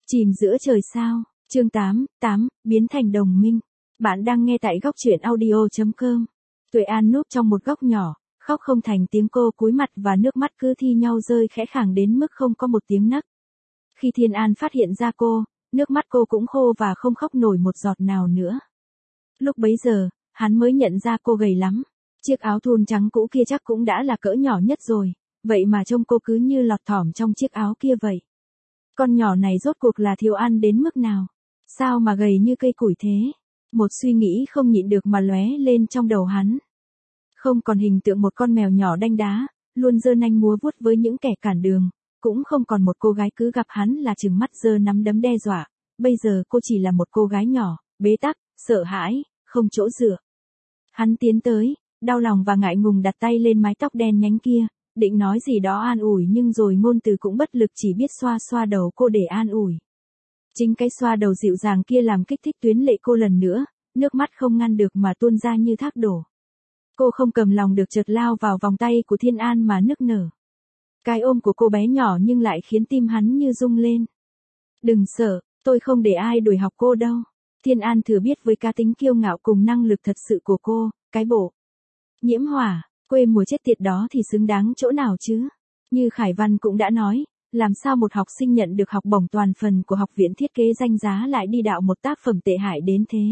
Chìm giữa trời sao, chương 8, biến thành đồng minh. Bạn đang nghe tại góc truyện audio.com. Tuệ An núp trong một góc nhỏ, khóc không thành tiếng, cô cúi mặt và nước mắt cứ thi nhau rơi khẽ khàng đến mức không có một tiếng nấc. Khi Thiên An phát hiện ra cô, nước mắt cô cũng khô và không khóc nổi một giọt nào nữa. Lúc bấy giờ, hắn mới nhận ra cô gầy lắm. Chiếc áo thun trắng cũ kia chắc cũng đã là cỡ nhỏ nhất rồi, vậy mà trông cô cứ như lọt thỏm trong chiếc áo kia vậy. Con nhỏ này rốt cuộc là thiếu ăn đến mức nào? Sao mà gầy như cây củi thế? Một suy nghĩ không nhịn được mà lóe lên trong đầu hắn. Không còn hình tượng một con mèo nhỏ đanh đá, luôn giơ nanh múa vuốt với những kẻ cản đường, cũng không còn một cô gái cứ gặp hắn là trừng mắt giơ nắm đấm đe dọa. Bây giờ cô chỉ là một cô gái nhỏ, bế tắc, sợ hãi, không chỗ dựa. Hắn tiến tới, đau lòng và ngại ngùng đặt tay lên mái tóc đen nhánh kia, định nói gì đó an ủi nhưng rồi ngôn từ cũng bất lực, chỉ biết xoa xoa đầu cô để an ủi. Chính cái xoa đầu dịu dàng kia làm kích thích tuyến lệ cô lần nữa, nước mắt không ngăn được mà tuôn ra như thác đổ. Cô không cầm lòng được chợt lao vào vòng tay của Thiên An mà nức nở. Cái ôm của cô bé nhỏ nhưng lại khiến tim hắn như rung lên. Đừng sợ, tôi không để ai đuổi học cô đâu. Thiên An thừa biết với cá tính kiêu ngạo cùng năng lực thật sự của cô, cái bộ Nhiễm Hỏa, quê mùa chết tiệt đó thì xứng đáng chỗ nào chứ? Như Khải Văn cũng đã nói, làm sao một học sinh nhận được học bổng toàn phần của học viện thiết kế danh giá lại đi đạo một tác phẩm tệ hại đến thế?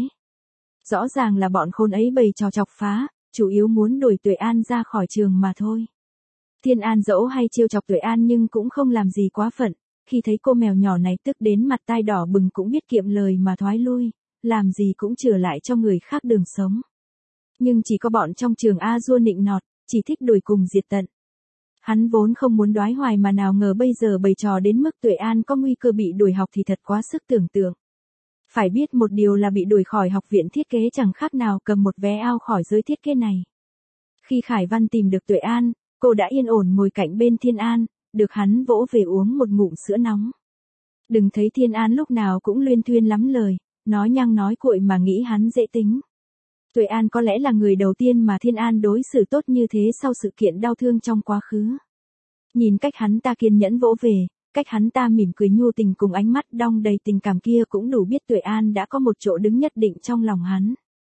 Rõ ràng là bọn khốn ấy bày trò chọc phá, chủ yếu muốn đuổi Tuệ An ra khỏi trường mà thôi. Thiên An dẫu hay trêu chọc Tuệ An nhưng cũng không làm gì quá phận, khi thấy cô mèo nhỏ này tức đến mặt tai đỏ bừng cũng biết kiệm lời mà thoái lui, làm gì cũng chừa lại cho người khác đường sống. Nhưng chỉ có bọn trong trường A Dua nịnh nọt, chỉ thích đuổi cùng diệt tận. Hắn vốn không muốn đoái hoài mà nào ngờ bây giờ bày trò đến mức Tuệ An có nguy cơ bị đuổi học thì thật quá sức tưởng tượng. Phải biết một điều là bị đuổi khỏi học viện thiết kế chẳng khác nào cầm một vé ao khỏi giới thiết kế này. Khi Khải Văn tìm được Tuệ An, cô đã yên ổn ngồi cạnh bên Thiên An, được hắn vỗ về uống một ngụm sữa nóng. Đừng thấy Thiên An lúc nào cũng luyên thuyên lắm lời, nói nhăng nói cuội mà nghĩ hắn dễ tính. Tuệ An có lẽ là người đầu tiên mà Thiên An đối xử tốt như thế sau sự kiện đau thương trong quá khứ. Nhìn cách hắn ta kiên nhẫn vỗ về, cách hắn ta mỉm cười nhu tình cùng ánh mắt đong đầy tình cảm kia cũng đủ biết Tuệ An đã có một chỗ đứng nhất định trong lòng hắn.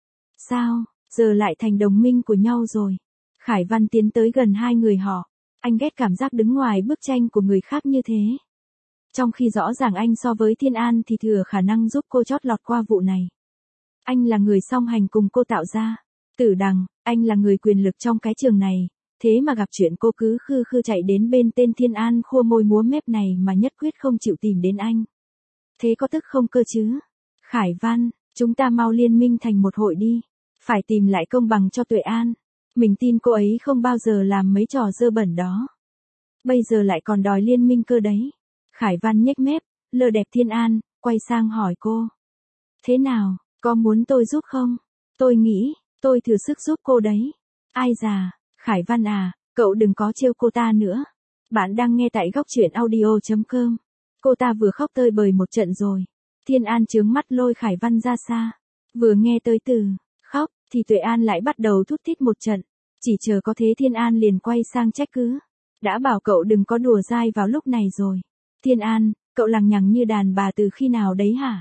Sao, giờ lại thành đồng minh của nhau rồi? Khải Văn tiến tới gần hai người họ. Anh ghét cảm giác đứng ngoài bức tranh của người khác như thế. Trong khi rõ ràng anh so với Thiên An thì thừa khả năng giúp cô chót lọt qua vụ này. Anh là người song hành cùng cô tạo ra. Tử Đằng, anh là người quyền lực trong cái trường này, thế mà gặp chuyện cô cứ khư khư chạy đến bên tên Thiên An khua môi múa mép này mà nhất quyết không chịu tìm đến anh. Thế có tức không cơ chứ? Khải Văn, chúng ta mau liên minh thành một hội đi. Phải tìm lại công bằng cho Tuệ An. Mình tin cô ấy không bao giờ làm mấy trò dơ bẩn đó. Bây giờ lại còn đòi liên minh cơ đấy. Khải Văn nhếch mép, lờ đẹp Thiên An, quay sang hỏi cô. Thế nào, có muốn tôi giúp không? Tôi nghĩ, tôi thử sức giúp cô đấy. Ai già, Khải Văn à, cậu đừng có trêu cô ta nữa. Bạn đang nghe tại góc truyện audio.com. Cô ta vừa khóc tơi bời một trận rồi. Thiên An trướng mắt lôi Khải Văn ra xa. Vừa nghe tới từ khóc, thì Tuệ An lại bắt đầu thút thít một trận. Chỉ chờ có thế Thiên An liền quay sang trách cứ. Đã bảo cậu đừng có đùa dai vào lúc này rồi. Thiên An, cậu lằng nhằng như đàn bà từ khi nào đấy hả?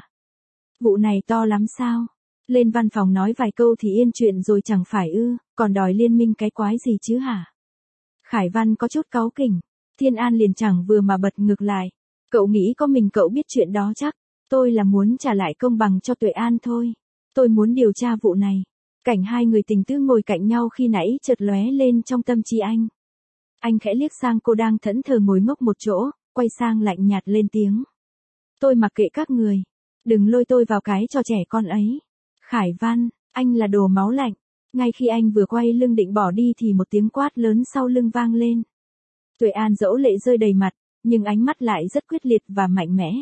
Vụ này to lắm sao? Lên văn phòng nói vài câu thì yên chuyện rồi chẳng phải ư, còn đòi liên minh cái quái gì chứ hả? Khải Văn có chút cáu kỉnh. Thiên An liền chẳng vừa mà bật ngược lại. Cậu nghĩ có mình cậu biết chuyện đó chắc. Tôi là muốn trả lại công bằng cho Tuệ An thôi. Tôi muốn điều tra vụ này. Cảnh hai người tình tứ ngồi cạnh nhau khi nãy chợt lóe lên trong tâm trí anh. Anh khẽ liếc sang cô đang thẫn thờ ngồi ngốc một chỗ, quay sang lạnh nhạt lên tiếng. Tôi mặc kệ các người. Đừng lôi tôi vào cái trò trẻ con ấy. Khải Văn, anh là đồ máu lạnh. Ngay khi anh vừa quay lưng định bỏ đi thì một tiếng quát lớn sau lưng vang lên. Tuệ An dẫu lệ rơi đầy mặt, nhưng ánh mắt lại rất quyết liệt và mạnh mẽ.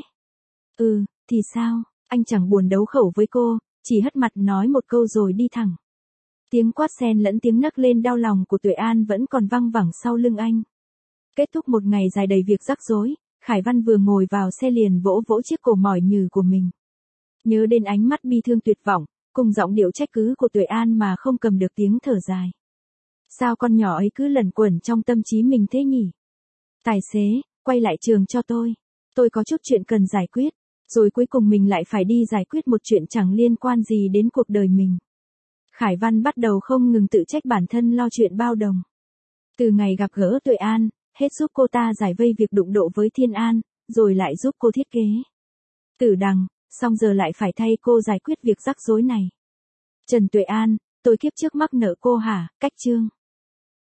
Thì sao, anh chẳng buồn đấu khẩu với cô, chỉ hất mặt nói một câu rồi đi thẳng. Tiếng quát xen lẫn tiếng nấc lên đau lòng của Tuệ An vẫn còn văng vẳng sau lưng anh. Kết thúc một ngày dài đầy việc rắc rối, Khải Văn vừa ngồi vào xe liền vỗ vỗ chiếc cổ mỏi nhừ của mình. Nhớ đến ánh mắt bi thương tuyệt vọng, cùng giọng điệu trách cứ của Tuệ An mà không cầm được tiếng thở dài. Sao con nhỏ ấy cứ lẩn quẩn trong tâm trí mình thế nhỉ? Tài xế, quay lại trường cho tôi. Tôi có chút chuyện cần giải quyết. Rồi cuối cùng mình lại phải đi giải quyết một chuyện chẳng liên quan gì đến cuộc đời mình. Khải Văn bắt đầu không ngừng tự trách bản thân lo chuyện bao đồng. Từ ngày gặp gỡ Tuệ An, hết giúp cô ta giải vây việc đụng độ với Thiên An, rồi lại giúp cô thiết kế Tử Đằng, xong giờ lại phải thay cô giải quyết việc rắc rối này. Trần Tuệ An, tôi kiếp trước mắc nợ cô hả? Cách chương.